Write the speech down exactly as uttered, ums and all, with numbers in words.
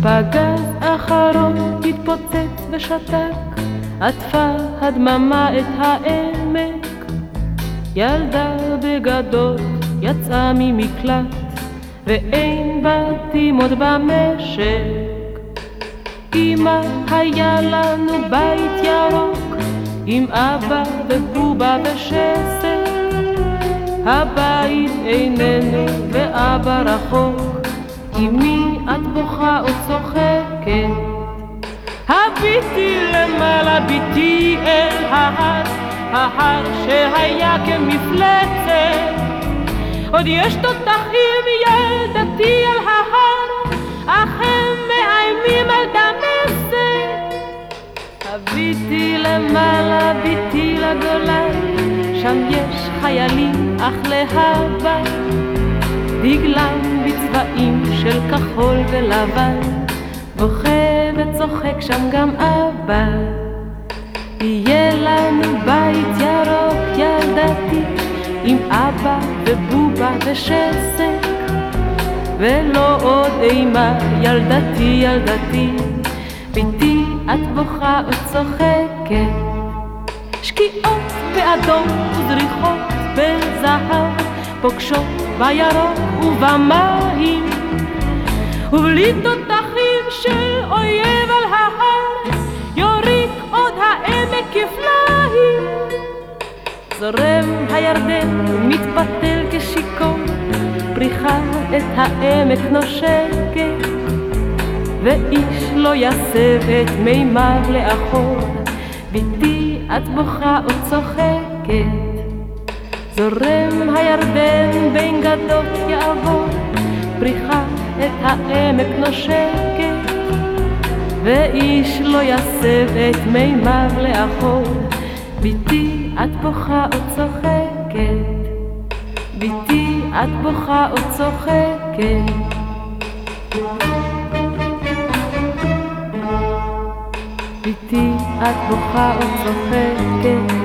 פגז אחרון התפוצץ ושתק, עטפה הדממה את העמק. ילדה בגדות יצאה ממקלט, ואין בתים עוד במשק. אמא היה לנו בית ירוק, עם אבא ובובה ושסק. הבית איננו ואבא רחוק, אמי את בוכה או צוחקת. הביטי למעלה ביטי אל ההר, ההר שהיה כמפלצת. עוד יש תותחים ילדתי על ההר, אך הם מאיימים על דמשק. הביטי למעלה ביטי לגולן, שם יש חיילים אך להבה, דגלם בצבעים של כחול ולבן, בוכה וצוחק שם גם אבא. יהיה לנו בית ירוק ילדתי, עם אבא ובובה ושסק, ולא עוד אימה ילדתי ילדתי, ביתי את בוכה וצוחקת. שקיעות באדום וזריחות בזהב, פוגשות בירוק ובמים, ובלי תותחים של אויב על ההר, יוריק עוד העמק כפליים. זורם הירדן ומתפתל כשיקום, פריחה את העמק נושקת, ואיש לא יסב את מימיו לאחור, ביתי את בוכה וצוחקת. זורם הירדן בין גדות יעבור, פריחה את העמק נושקת, ואיש לא יסב את מימיו לאחור, ביתי את בוכה וצוחקת. ביתי את בוכה וצוחקת. ביתי את בוכה וצוחקת.